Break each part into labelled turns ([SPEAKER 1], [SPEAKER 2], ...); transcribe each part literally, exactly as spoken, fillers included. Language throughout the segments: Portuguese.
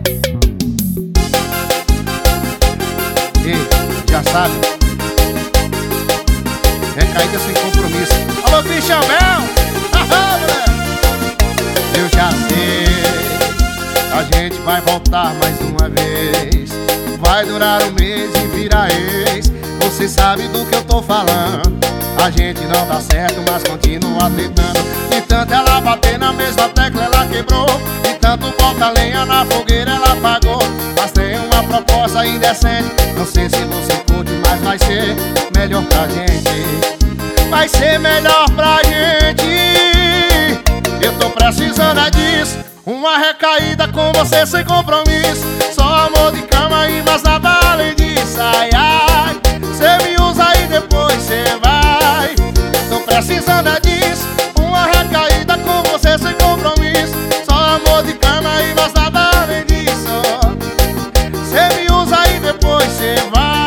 [SPEAKER 1] Ei, já sabe, recaída sem compromisso. Alô, Christian Bell! Eu já sei, a gente vai voltar mais uma vez. Vai durar um mês e vira ex. Você sabe do que eu tô falando. A gente não dá certo, mas continua tentando. De tanto ela bater na mesma tecla, ela quebrou. De tanto bota lenha na fogueira, ela apagou. Mas tem uma proposta indecente. Não sei se você curte, mas vai ser melhor pra gente. Vai ser melhor pra gente. Eu tô precisando é disso. Uma recaída com você sem compromisso. Só amor de cama e mais nada além disso. Ai, ai, cê me usa e depois cê vai. Tô precisando é disso. Uma recaída com você sem compromisso. Só amor de cama e mais nada além disso. Cê me usa e depois cê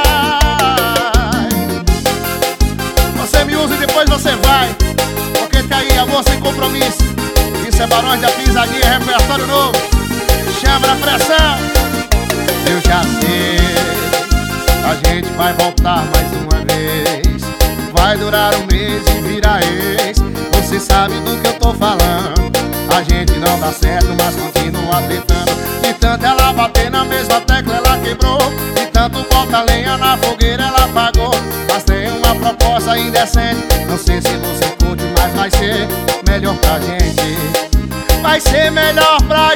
[SPEAKER 1] vai. Você me usa e depois você vai. Porque tá aí amor sem compromisso. Isso é Barões da Pisadinha, repertório novo. Chama na pressão. Eu já sei, a gente vai voltar mais uma vez. Vai durar um mês e vira ex. Você sabe do que eu tô falando. A gente não dá certo, mas continua tentando. De tanto ela bater na mesma tecla, ela quebrou. De tanto bota lenha na fogueira, ela apagou. Mas tem uma proposta indecente. Não sei se você curte, mas vai ser melhor pra gente. Vai ser melhor pra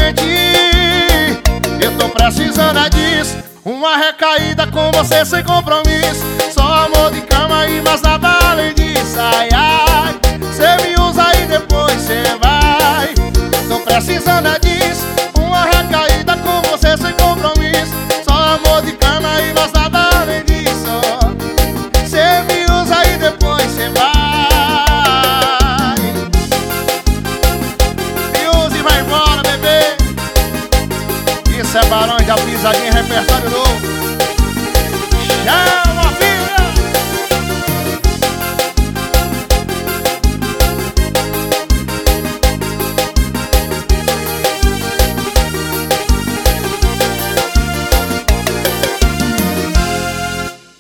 [SPEAKER 1] gente. Eu tô precisando é disso. Uma recaída com você sem compromisso. Só amor de cama e mais nada além disso. Ai, ai, cê me usa e depois cê vai. Tô precisando é disso. Uma recaída com você sem compromisso. Só amor de cama e mais nada além disso. Cê me usa e depois cê vai. Isso é Barões da Pisadinha, repertório novo. Chama, filho!